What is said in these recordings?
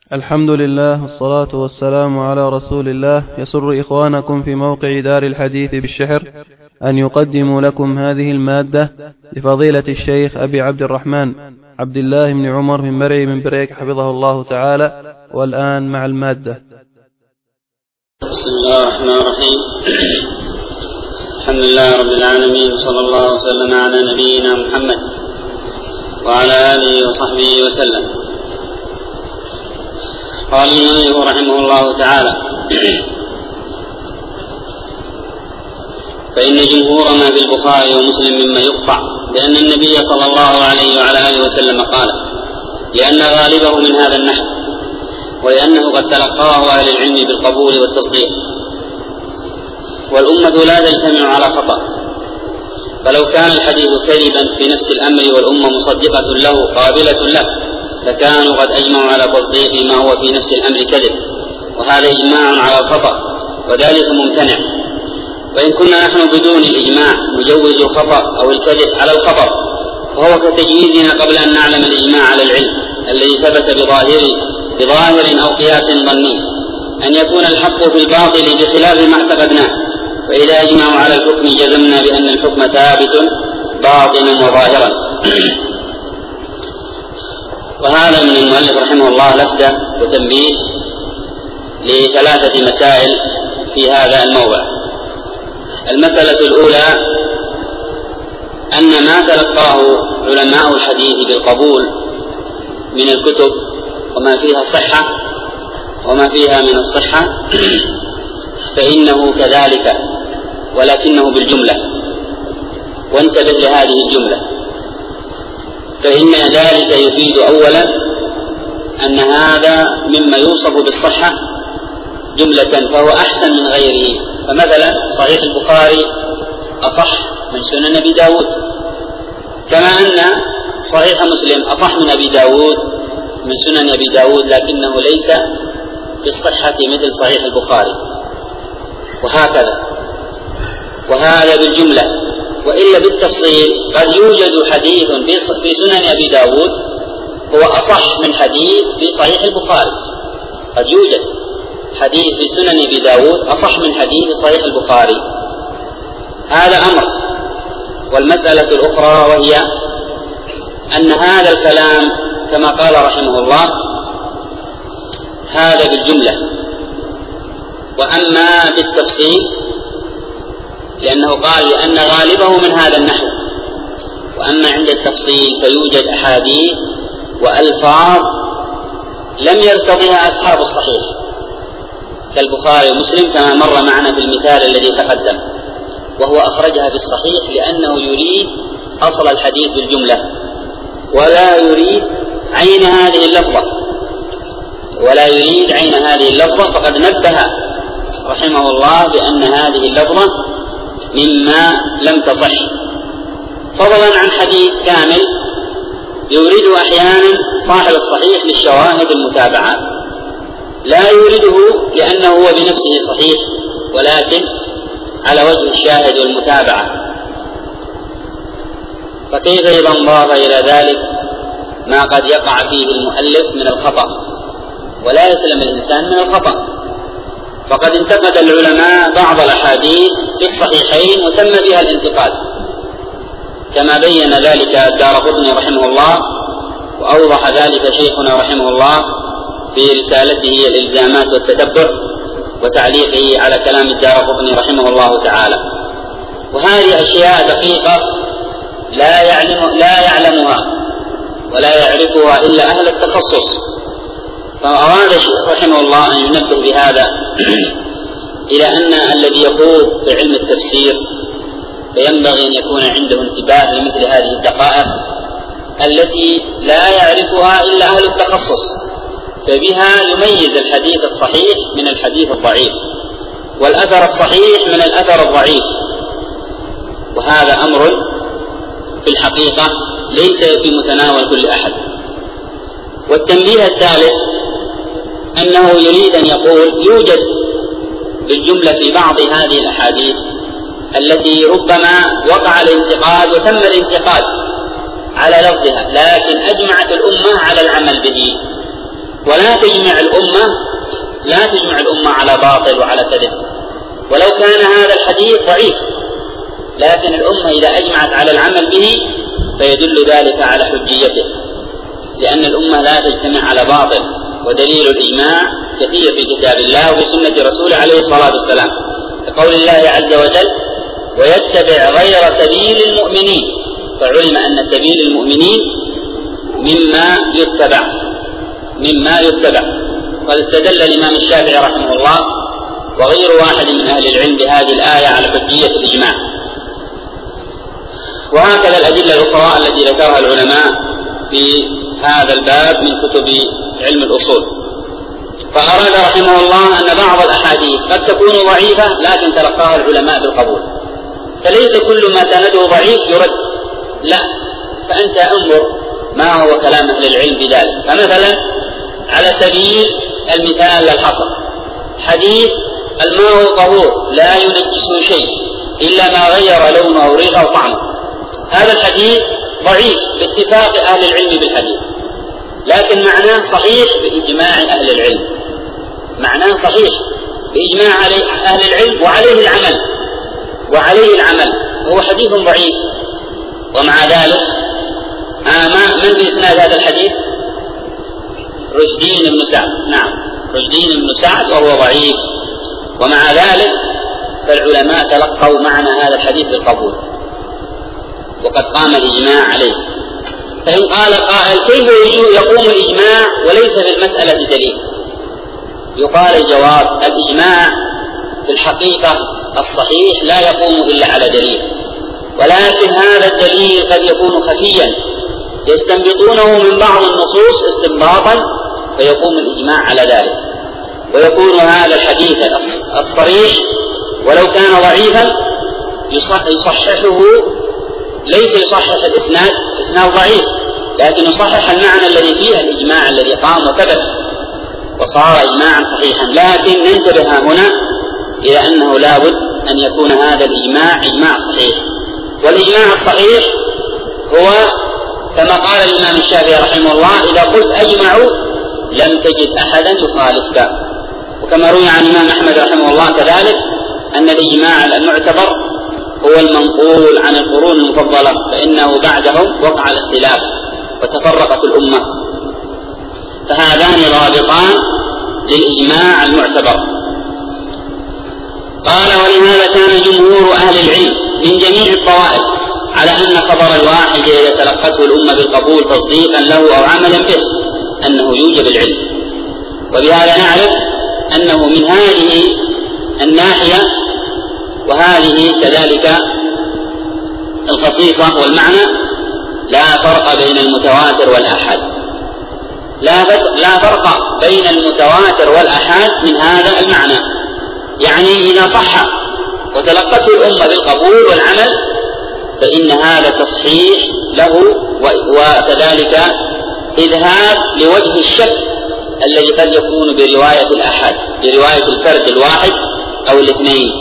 الحمد لله والصلاة والسلام على رسول الله. يسر إخوانكم في موقع دار الحديث بالشحر أن يقدموا لكم هذه المادة لفضيلة الشيخ أبي عبد الرحمن عبد الله بن عمر بن مرعي من بريك حفظه الله تعالى. والآن مع المادة. بسم الله الرحمن الرحيم. الحمد لله رب العالمين، صلى الله وسلم على نبينا محمد وعلى آله وصحبه وسلم. قال المؤلف رحمه الله تعالى: فإن جمهور ما في البخاري ومسلم مما يقطع، لأن النبي صلى الله عليه وعلى آله وسلم قال: لأن غالبه من هذا النحو، ولأنه قد تلقاه أهل العلم بالقبول والتصديق، والأمة لا تجتمع على خطأ، فلو كان الحديث كذبا في نفس الأمر والأمة مصدقة له قابلة له فكانوا قد أجمعوا على تصديق ما هو في نفس الأمر كذب، وهذا إجماع على الخطأ، وذلك ممتنع. وإن كنا نحن بدون الإجماع نجوز الخطأ أو الكذب على الخطأ، فهو كتجويزنا قبل أن نعلم الإجماع على العلم الذي ثبت بظاهر أو قياس ظني أن يكون الحق في الباطل بخلاف ما اعتقدناه، وإذا أجمعوا على الحكم جزمنا بأن الحكم ثابت باطنا وظاهرا. وهذا من المؤلف رحمه الله لفتة وتنبيه لثلاثة مسائل في هذا الموضع. المسألة الأولى أن ما تلقاه علماء الحديث بالقبول من الكتب وما فيها صحة وما فيها من الصحة فإنه كذلك، ولكنه بالجملة. وانتبه لهذه الجملة، فإن ذلك يفيد أولا أن هذا مما يوصف بالصحة جملة فهو أحسن من غيره. فمثلا صحيح البخاري أصح من سنن أبي داود، كما أن صحيح مسلم أصح من أبي داود من سنن أبي داود، لكنه ليس في الصحة مثل صحيح البخاري، وهكذا. وهذا بالجملة. وإلا بالتفصيل قد يوجد حديث في سنن أبي داود هو أصح من حديث في صحيح البخاري، قد يوجد حديث في سنن أبي داود أصح من حديث في صحيح البخاري. هذا أمر. والمسألة الأخرى وهي أن هذا الكلام كما قال رحمه الله هذا بالجملة، وأما بالتفصيل لأنه قال لأن غالبه من هذا النحو، وأما عند التفصيل فيوجد أحاديث وألفاظ لم يرتضيها أصحاب الصحيح كالبخاري ومسلم كما مر معنا في المثال الذي تقدم، وهو أخرجها في الصحيح لأنه يريد أصل الحديث بالجملة ولا يريد عين هذه اللفظة، فقد نبه رحمه الله بأن هذه اللفظة مما لم تصح، فضلا عن حديث كامل يورده أحيانا صاحب الصحيح للشواهد المتابعات، لا يورده لأنه هو بنفسه صحيح، ولكن على وجه الشاهد والمتابعة. فكيف إذا انضاف إلى ذلك ما قد يقع فيه المؤلف من الخطأ، ولا يسلم الإنسان من الخطأ. فقد انتقد العلماء بعض الأحاديث في الصحيحين وتم بها الانتقاد، كما بين ذلك الدارقطني رحمه الله، وأوضح ذلك شيخنا رحمه الله في رسالته الإلزامات والتتبع وتعليقه على كلام الدارقطني رحمه الله تعالى. وهذه أشياء دقيقة لا يعلمها ولا يعرفها إلا أهل التخصص، فأراد الشيخ رحمه الله أن ينبه بهذا إلى أن الذي يخوض في علم التفسير فينبغي أن يكون عنده انتباه لمثل هذه الدقائق التي لا يعرفها إلا أهل التخصص، فبها يميز الحديث الصحيح من الحديث الضعيف، والأثر الصحيح من الأثر الضعيف. وهذا أمر في الحقيقة ليس في متناول كل أحد. والتنبيه الثالث أنه يريد أن يقول يوجد بالجملة في بعض هذه الأحاديث التي ربما وقع الانتقاد وتم الانتقاد على لفظها، لكن أجمعت الأمة على العمل به، ولا تجمع الأمة على باطل وعلى كذب، ولو كان هذا الحديث ضعيف، لكن الأمة إذا أجمعت على العمل به فيدل ذلك على حجيته، لأن الأمة لا تجتمع على باطل، ودليل الإجماع كثير في كتاب الله وبسنة رسوله عليه الصلاة والسلام، كقول الله عز وجل: ويتبع غير سبيل المؤمنين، فعلم أن سبيل المؤمنين مما يتبع. قد استدل الإمام الشافعي رحمه الله وغير واحد من أهل العلم بهذه الآية على حجية الإجماع. وهكذا الأدلة الأخرى التي ذكرها العلماء في هذا الباب من كتب علم الأصول. فأراد رحمه الله أن بعض الأحاديث قد تكون ضعيفة لكن تلقاها العلماء بالقبول، فليس كل ما سنده ضعيف يرد، لا، فأنت انظر ما هو كلام أهل العلم بذلك. فمثلا على سبيل المثال للحصر، حديث: الماء طهور لا ينجسه شيء إلا ما غير لونه أو ريحه أو طعمه، هذا الحديث ضعيف باتفاق أهل العلم بالحديث، لكن معناه صحيح بإجماع أهل العلم، معناه صحيح بإجماع أهل العلم وعليه العمل، هو حديث ضعيف. ومع ذلك من في إسناد هذا الحديث؟ رشدين بن سعد، نعم، رشدين بن سعد، وهو ضعيف، ومع ذلك فالعلماء تلقوا معنى هذا الحديث بالقبول وقد قام الإجماع عليه. فإن قال قائل: كيف يقوم الإجماع وليس في المسألة دليل؟ يقال الجواب: الإجماع في الحقيقة الصحيح لا يقوم إلا على دليل، ولكن هذا الدليل قد يكون خفيا يستنبطونه من بعض النصوص استنباطا فيقوم الإجماع على ذلك، ويكون هذا الحديث الصريح ولو كان ضعيفا يصححه، ليس يصحح الإسناد ضعيف، لكن يصحح المعنى الذي فيه الإجماع الذي قام وثبت وصار إجماعا صحيحا. لكن ننتبه هنا إلى أنه لا بد أن يكون هذا الإجماع إجماع صحيح، والإجماع الصحيح هو كما قال الإمام الشافعي رحمه الله: إذا قلت أجمعوا لم تجد أحدا يخالفك. وكما روي عن الإمام أحمد رحمه الله كذلك أن الإجماع المعتبر هو المنقول عن القرون المفضلة، فإنه بعدهم وقع الاختلاف وتفرقت الأمة، فهذان ضابطان للإجماع المعتبر. قال: ولهذا كان جمهور أهل العلم من جميع الطوائف على أن خبر الواحد إذا تلقته الأمة بالقبول تصديقا له أو عملا به أنه يوجب العلم. وبهذا نعرف أنه من هذه الناحية وهذه كذلك الخصيصة والمعنى لا فرق بين المتواتر والآحاد، لا فرق بين المتواتر والآحاد من هذا المعنى، يعني إذا صح وتلقته الأمة بالقبول والعمل فإن هذا تصحيح له وكذلك إذهاب لوجه الشك الذي قد يكون برواية الآحاد، برواية الفرد الواحد أو الاثنين.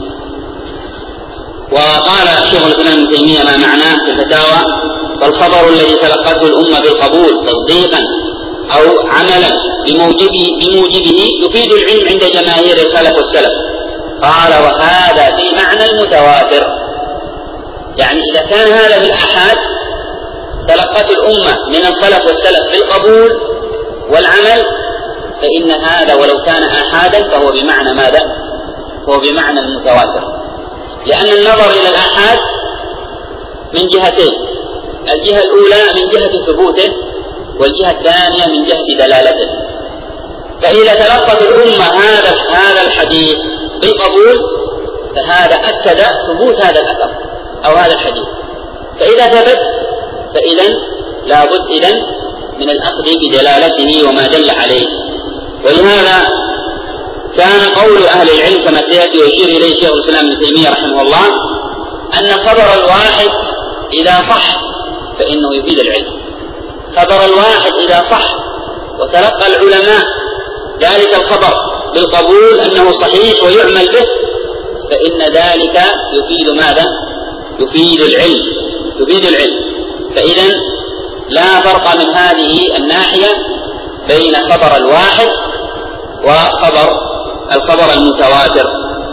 وقال شيخ الإسلام ابن تيمية ما معناه في الفتاوى: فالخبر الذي تلقته الأمة بالقبول تصديقا أو عملا بموجبه يفيد العلم عند جماهير الخلف والسلف. قال: وهذا في معنى المتواتر، يعني إذا كان هذا بالآحاد تلقته الأمة من الخلف والسلف بالقبول والعمل فإن هذا ولو كان آحادا فهو بمعنى ماذا؟ هو بمعنى المتواتر، لأن النظر إلى الآحاد من جهتين: الجهة الأولى من جهة ثبوته، والجهة الثانية من جهة دلالته. فإذا تلقت الأمة هذا الحديث بالقبول فهذا أكد ثبوت هذا الأثر أو هذا الحديث، فإذا ثبت فإذا لا بد إذن من الأخذ بدلالته وما دل عليه. ولهذا كان قول أهل العلم كما سيأتي ويشير إليه شيخ الإسلام ابن تيمية رحمه الله أن خبر الواحد إذا صح فإنه يفيد العلم. خبر الواحد إذا صح وتلقى العلماء ذلك الخبر بالقبول أنه صحيح ويعمل به فإن ذلك يفيد ماذا؟ يفيد العلم. فإذا لا فرق من هذه الناحية بين خبر الواحد وخبر الخبر المتواتر.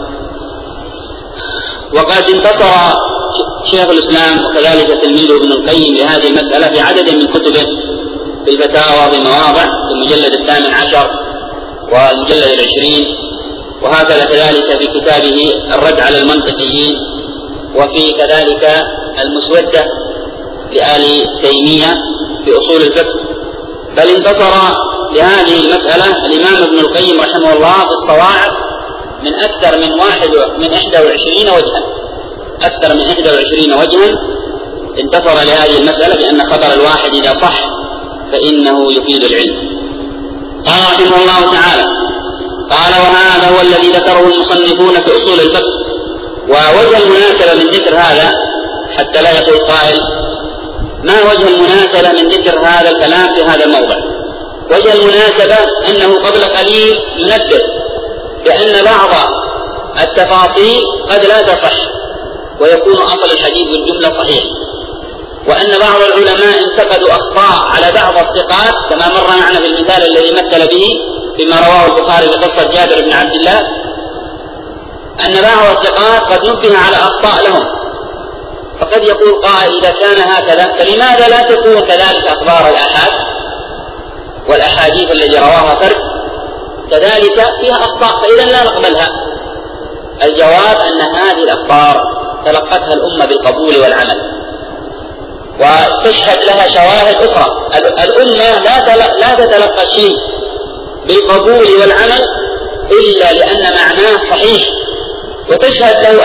وقد انتصر شيخ الإسلام وكذلك تلميذه ابن القيم لهذه المسألة في عدد من كتبه، في الفتاوى بمواضع، في المجلد 18 والمجلد 20، وهكذا كذلك في كتابه الرد على المنطقيين، وفي كذلك المسودة لآل تيمية في أصول الفقه. بل انتصر لهذه المسألة الإمام ابن القيم رحمه الله في الصواعق من أكثر من 21 وجها، أكثر من 21 وجها انتصر لهذه المسألة بأن خبر الواحد إذا صح فإنه يفيد العلم. قال رحمه الله تعالى: قال: وهذا هو الذي ذكره المصنفون في أصول الفقه. ووجه المناسبة من ذكر هذا حتى لا يقول قائل ما وجه المناسبة من ذكر هذا الكلام في هذا الموضع؟ وجه المناسبة أنه قبل قليل ينبه بأن بعض التفاصيل قد لا تصح ويكون أصل الحديث بالجملة صحيح، وأن بعض العلماء انتقدوا أخطاء على بعض الثقات كما مر معنا في المثال الذي مثل به فيما رواه البخاري بقصة جابر بن عبد الله، أن بعض الثقات قد نبه على أخطاء لهم. فقد يقول قائل: إذا كان هكذا فلماذا لا تكون كذلك أخبار الآحاد والأحاديث التي رواها فرد كذلك فيها أخطاء فإذا لا نقبلها؟ الجواب أن هذه الأخبار تلقتها الأمة بالقبول والعمل، وتشهد لها شواهد أخرى. الأمة لا تتلقى شيء بالقبول والعمل إلا لأن معناه صحيح، وتشهد له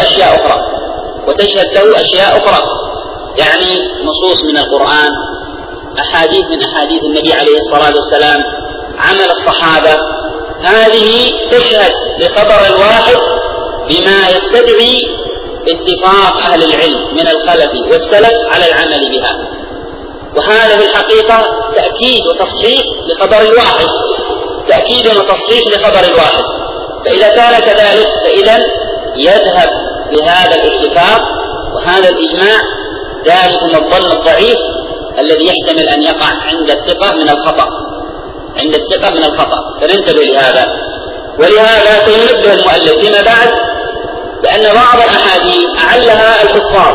أشياء أخرى، يعني نصوص من القرآن، أحاديث من أحاديث النبي عليه الصلاة والسلام، عمل الصحابة. هذه تشهد لخبر الواحد بما يستدعي اتفاق أهل العلم من الخلف والسلف على العمل بها، وهذا في الحقيقة تأكيد وتصحيح لخبر الواحد، فإذا كان كذلك فإذا يذهب بهذا الاتفاق وهذا الإجماع ذلك الظن الضعيف الذي يحتمل أن يقع عند الثقة من الخطأ، فننتبه لهذا. ولهذا سينبه المؤلف فيما بعد بأن بعض الأحاديث أعلها الحفاظ.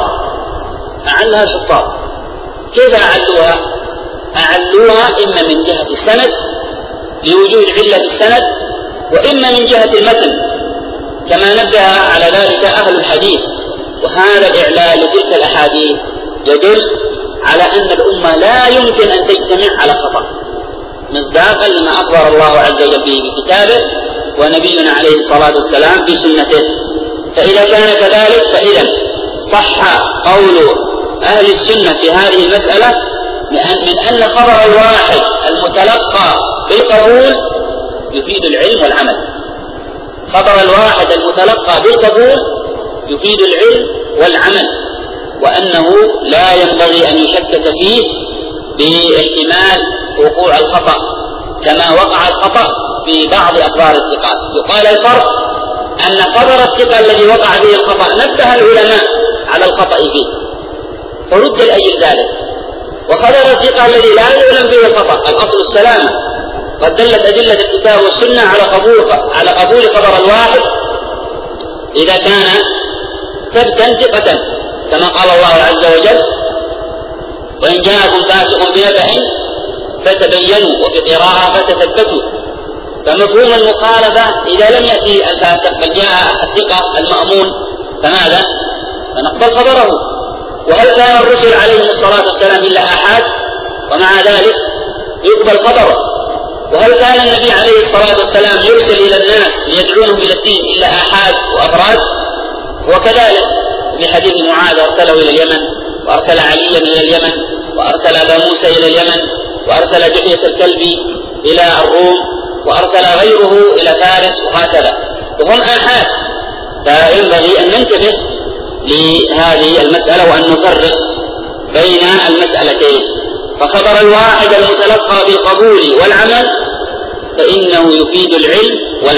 كيف أعلوها؟ إما من جهة السند لوجود علة في السند، وإما من جهة المتن كما نبه على ذلك أهل الحديث. وهذا الإعلال لتلك الأحاديث يدل على أن الأمة لا يمكن أن تجتمع على خطأ، مصداقا لما أخبر الله عز وجل به بكتابه ونبينا عليه الصلاة والسلام في سنته. فإذا كان كذلك فإذا صح قول أهل السنة في هذه المسألة من أن خبر الواحد المتلقى بالقبول يفيد العلم والعمل، وأنه لا ينبغي أن يشكك فيه باحتمال وقوع الخطأ كما وقع الخطأ في بعض أخبار الثقات. يقال الفرق أن خبر الثقة الذي وقع به الخطأ نبه العلماء على الخطأ فيه فرد لأجل ذلك، وخبر الثقة الذي لا يعلم به الخطأ الأصل السلامة، قد دلت أدلة الكتاب والسنة على قبول خبر الواحد إذا كان ثبتا ثقة، كما قال الله عز وجل: وإن جاءكم فاسق بنبأ فتبينوا، وفي قراءة فتثبتوا. فمفهوم المخالفة إذا لم يأتي الفاسق بل جاء الثقة المأمون فماذا؟ فنقبل خبره. وهل كان الرسل عليهم الصلاة والسلام إلا آحاد ومع ذلك يقبل خبره؟ وهل كان النبي عليه الصلاة والسلام يرسل إلى الناس ليدعونهم إلى الدين إلا آحاد وأفراد؟ وكذلك في حديث معاذ أرسله إلى اليمن، وأرسل عليا إلى اليمن، وأرسل أبا موسى إلى اليمن، وأرسل دحية الكلب إلى الروم، وأرسل غيره إلى فارس، وهكذا، وهم آحاد. فينبغي أن ننتبه لهذه المسألة وأن نفرق بين المسألتين. فخبر الواحد المتلقى بالقبول والعمل فإنه يفيد العلم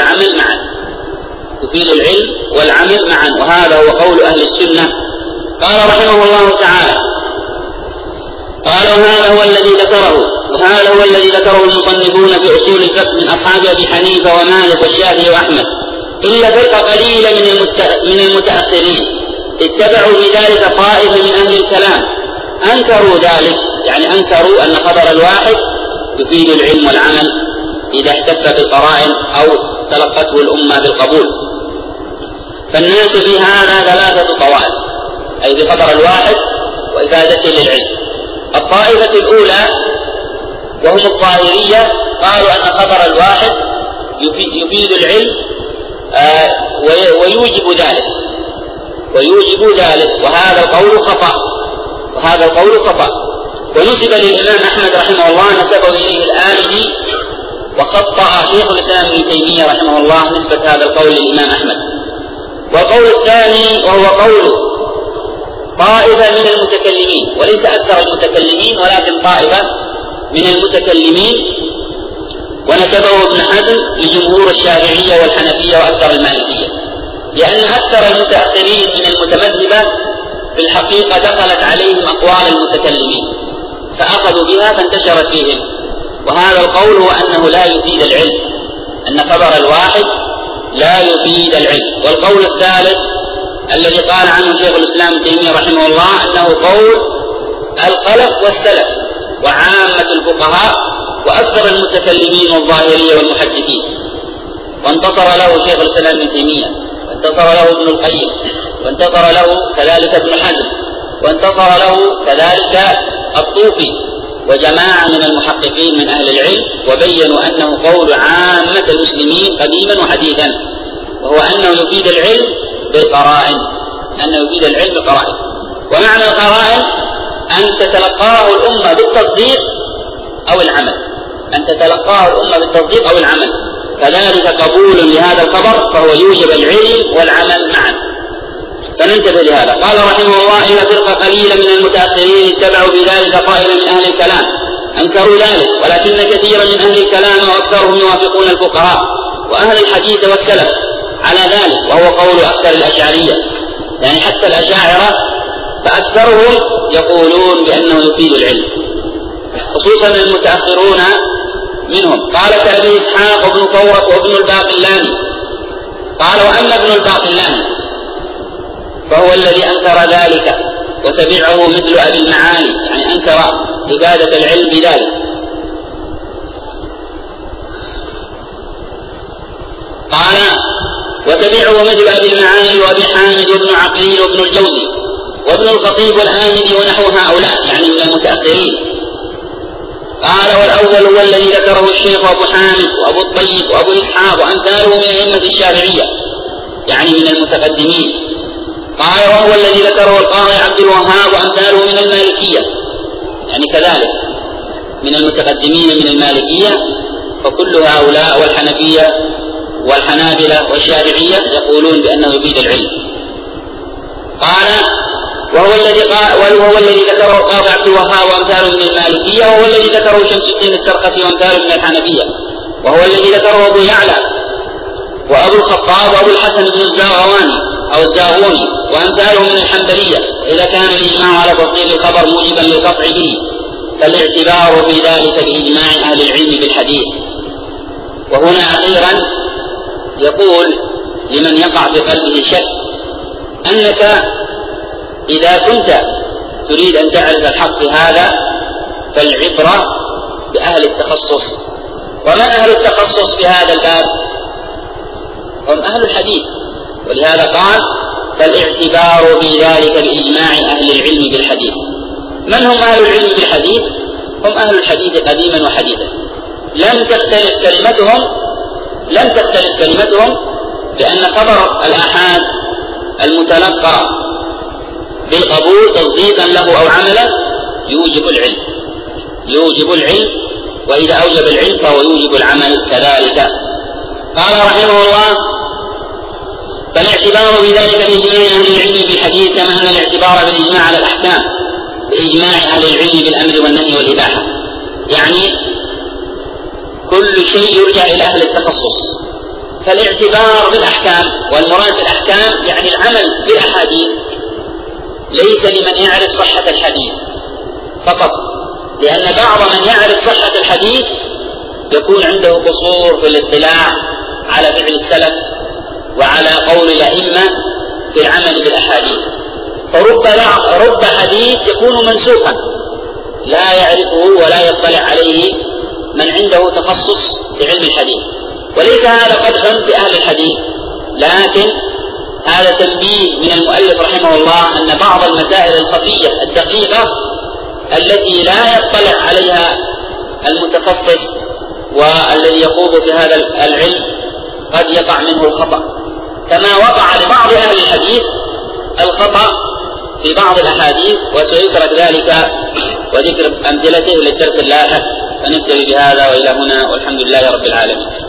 والعمل معا، وهذا هو قول أهل السنة. قال رحمه الله تعالى: قال: وهذا هو الذي ذكره وهذا هو الذي ذكره المصنفون في أصول الفقه من أصحاب أبي حنيفة ومالك والشافعي وأحمد، إلا فرقة قليلة من المتأخرين اتبعوا بذلك طائفة من أهل الكلام أنكروا ذلك، يعني أنكروا أن خبر الواحد يفيد العلم والعمل إذا احتف بالقرائن أو تلقته الأمة بالقبول. فالناس في هذا ثلاثة طوائف، أي بخبر الواحد وإفادته للعلم. الطائفة الأولى وهم الظاهرية قالوا أن خبر الواحد يفيد العلم ويوجب ذلك، وهذا القول خطأ. ونسب للإمام أحمد رحمه الله نسبه إليه الآمدي، وخطأ شيخ الإسلام ابن تيمية رحمه الله نسبة هذا القول للإمام أحمد. والقول الثاني وهو قول طائفة من المتكلمين، وليس أكثر المتكلمين ولكن طائفة من المتكلمين، ونسبه ابن حزم لجمهور الشافعية والحنفية وأكثر المالكية، لأن أكثر المتأخرين من المتمذهبة في الحقيقة دخلت عليهم أقوال المتكلمين فأخذوا بها فانتشرت فيهم. وهذا القول هو أنه لا يفيد العلم، أن خبر الواحد لا يفيد العلم. والقول الثالث الذي قال عنه شيخ الإسلام ابن تيمية رحمه الله أنه قول الخلف والسلف وعامة الفقهاء وأكثر المتكلمين والظاهرية والمحدثين، وانتصر له شيخ الإسلام ابن تيمية، وانتصر له ابن القيم، وانتصر له كذلك ابن حزم، وانتصر له كذلك الطوفي وجماعة من المحققين من أهل العلم، وبينوا أنه قول عامة المسلمين قديما وحديثا، وهو أنه يفيد العلم بالقرائن، ومعنى القرائن أن تتلقاه الأمة بالتصديق أو العمل، كذلك قبول لهذا الخبر فهو يوجب العلم والعمل معا. فننتبه لهذا. قال رحمه الله: إلا فرقة قليلة من المتأخرين اتبعوا بذلك طائفة من أهل الكلام أنكروا ذلك، ولكن كثيرا من أهل الكلام وأكثرهم يوافقون الفقهاء وأهل الحديث والسلف على ذلك، وهو قول أكثر الأشعرية، يعني حتى الأشاعرة فأكثرهم يقولون بأنه يفيد العلم، خصوصا المتأخرون منهم. قال كأبي إسحاق وابن فورق وابن الباقلاني. قال: وأما ابن الباقلاني فهو الذي أنكر ذلك وتبعه مثل أبي المعالي، يعني أنكر إفادة العلم بذلك. قال: وتبعه مثل أبي المعالي وأبي حامد وابن عقيل وابن الجوزي وابن الخطيب والآمدي ونحو هؤلاء، يعني من المتأخرين. قال: والأول هو الذي ذكره الشيخ أبو حامد وأبو الطيب وأبو إسحاق وأمثاله من أئمة الشافعية، يعني من المتقدمين. قال: وهو الذي ذكره القاضي عبد الوهاب وأمثاله من المالكية، يعني كذلك من المتقدمين من المالكية. فكل هؤلاء والحنفية والحنابلة والشافعية يقولون بأنه يفيد العلم. قال: وهو الذي ذكره القاضي عبد الوهاب وأمثاله من المالكية، وهو الذي ذكره شمس الدين السرخسي وأمثاله من الحنفية، وهو الذي ذكره أبو يعلى وأبو الخطاب وأبو الحسن بن الزاغوني وأمثاله من الحنبلية. إذا كان الإجماع على تصديق الخبر موجبا للقطع به، فالاعتبار في ذلك بإجماع أهل العلم بالحديث. وهنا أخيرا يقول لمن يقع في قلبه شك أنك إذا كنت تريد أن تعرف الحق في هذا فالعبرة بأهل التخصص. ومن أهل التخصص في هذا الباب؟ هم أهل الحديث، ولهذا قال: فالاعتبار في ذلك بإجماع أهل العلم بالحديث. من هم أهل العلم بالحديث؟ هم أهل الحديث قديما وحديثا، لم تختلف كلمتهم بأن خبر الآحاد المتلقى بالقبول تصديقا له أو عملا يوجب العلم، وإذا أوجب العلم فهو يوجب العمل كذلك. قال رحمه الله: فالاعتبار بذلك بإجماع أهل العلم بالحديث كما أن الاعتبار بالإجماع على الأحكام بإجماع أهل العلم بالأمر والنهي والإباحة، يعني كل شيء يرجع إلى أهل التخصص. فالاعتبار بالأحكام، والمراد بالأحكام يعني العمل بالأحاديث، ليس لمن يعرف صحة الحديث فقط، لأن بعض من يعرف صحة الحديث يكون عنده قصور في الاطلاع على فعل السلف وعلى قول الأئمة في العمل بالأحاديث، فرب حديث يكون منسوخا لا يعرفه ولا يطلع عليه من عنده تخصص في علم الحديث. وليس هذا قدحا بأهل الحديث، لكن هذا تنبيه من المؤلف رحمه الله أن بعض المسائل الخفية الدقيقة التي لا يطلع عليها المتخصص والذي يخوض في هذا العلم قد يقع منه الخطأ، كما وقع لبعض أهل الحديث الخطأ في بعض الأحاديث، وسيترك ذلك وذكر أمثلته للدرس اللاحق. فنكتفي بهذا وإلى هنا، والحمد لله رب العالمين.